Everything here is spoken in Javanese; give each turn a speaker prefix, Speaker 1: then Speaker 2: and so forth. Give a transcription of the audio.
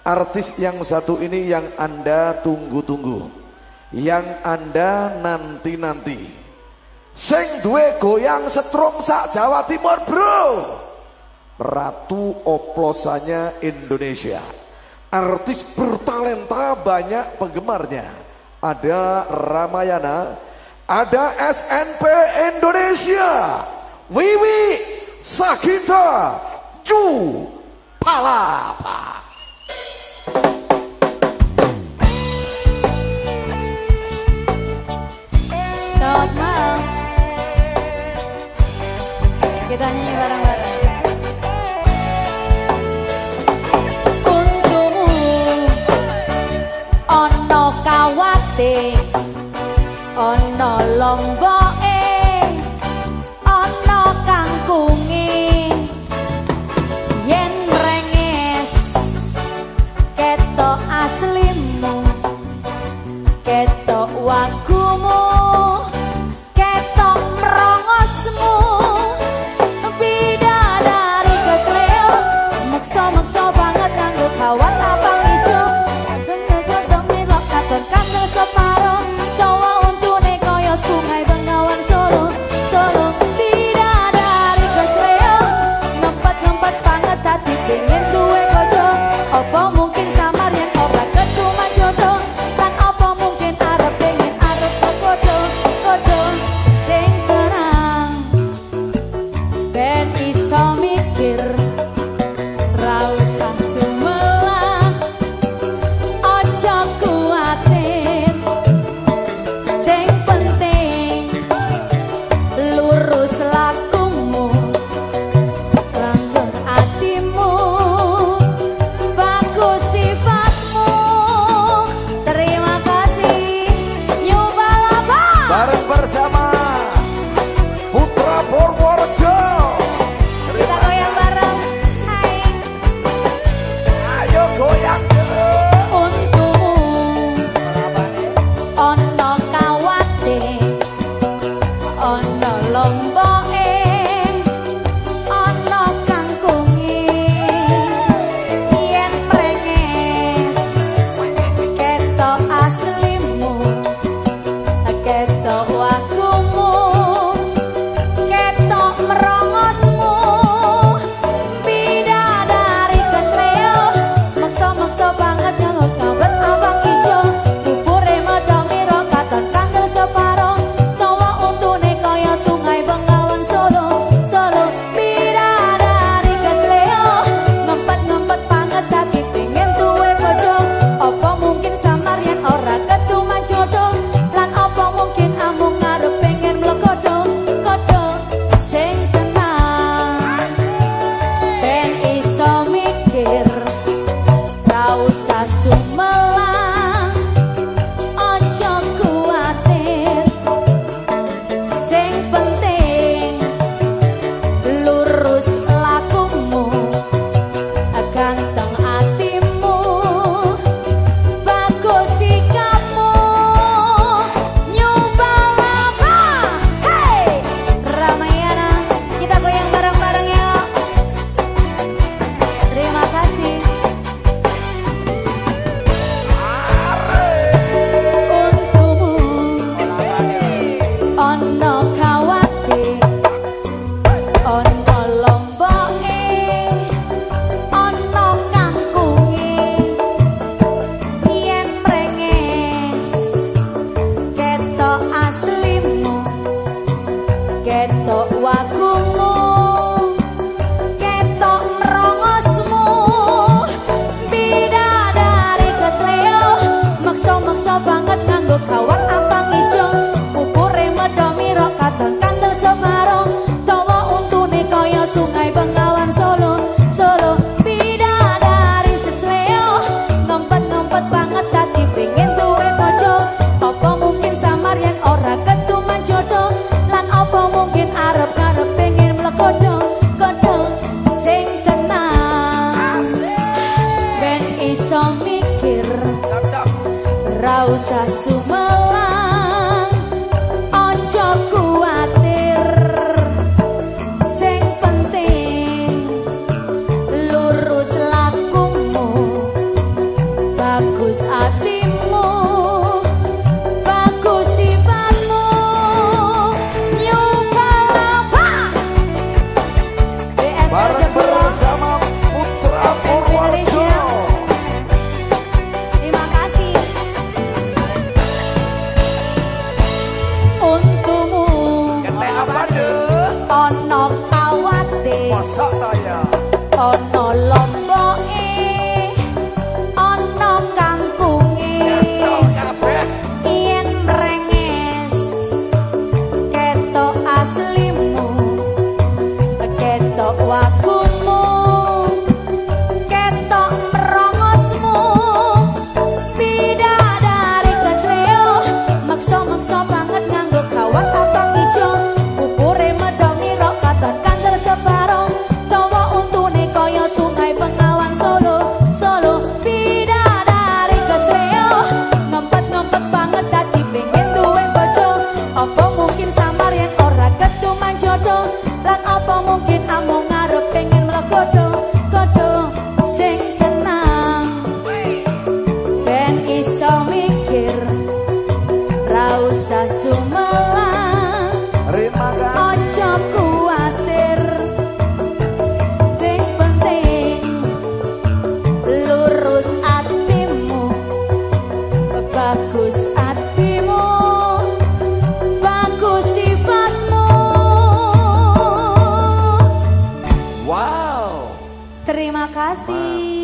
Speaker 1: Artis yang satu ini yang Anda tunggu-tunggu, yang Anda nanti-nanti. Sing duwe goyang setrum sak Jawa Timur, bro. Ratu oplosannya Indonesia. Artis bertalenta, banyak penggemarnya. Ada Ramayana, ada SNP Indonesia, Wiwi Sagita Yu Palapa.
Speaker 2: Selamat malam. Kita nyanyi bareng-bareng. Untukmu ono kawate, ono lomboke, ono kangkunge. Yen renges ketok aslimu, ketok wagumu, ketok merongosmu. Bidadari kesleo, maksa-maksa banget nganggo kawan abang ijo. Gendeng-gendeng milok katon kandel separo, dawa untune kaya sungai Bengawan Solo. Solo bidadari kesleo, ngempet-ngempet banget hati pengen duwe bojo. Apa mungkin samar yen ora ketuma jodoh, lan apa mungkin arep pengen arep kekodo-kodo. Sing tenang ben iso mikir, ra usah sumelang, aja kuatir. Sing penting lurus lakumu, langgeng atimu, bagus sifatmu. Terima kasih New Palapa.
Speaker 1: Bareng bersama Putra Purworejo.
Speaker 2: Kita goyang bareng. Hai.
Speaker 1: Ayo goyang.
Speaker 2: Untukmu ono kawate, ono lomboke, ono kangkunge. Yen mrenges ketok aslimu, ketok wagumu, ketok merongosmu. Bidadari kesleo, maksa-maksa banget nganggo kabet abang ijo. Bubure modongiro katon kandel separo, dawa untune kaya sungai Bengawan Solo. Solo bidadari kesleo, ngempet-ngempet banget hati pengen duwe bojo. Apa mungkin samar yen ora ketuma jodoh, lan apa mungkin amung ngarep pengen mlekodo-kodo. Sing tenang ben iso mikir, ra usah sumelang, aja kuatir. Sing penting lurus lakumu, ganteng atimu, bagus sikapmu. New Palapa. Hey Ramayana, kita goyang bareng-bareng ya. Terima kasih. Untukmu ono kawate, ono lomboke, ono kangkunge. Yen mrenges ketok aslimu, ketok wagumu, ketok merongosmu. Bidadari kesleo, maksa-maksa banget nganggo kawat abang ijo. Bubure medomiro katon kandel separo, dawa untune kaya sungai Bengawan Solo. Solo bidadari kesleo, ngempet-ngempet banget hati pengen duwe bojo. Apa mungkin samar yen ora ketuma jodoh, lan apa mungkin arep ngarep pengen mlekodo-kodo. Sing tenang ben iso mikir, ra usah sumelang, aja kuatir. Sing penting lurus lakumu, ojo kuatir, sing penting lurus atimu, bagus atimu, bagus sifatmu.
Speaker 1: Wow.
Speaker 2: Terima kasih.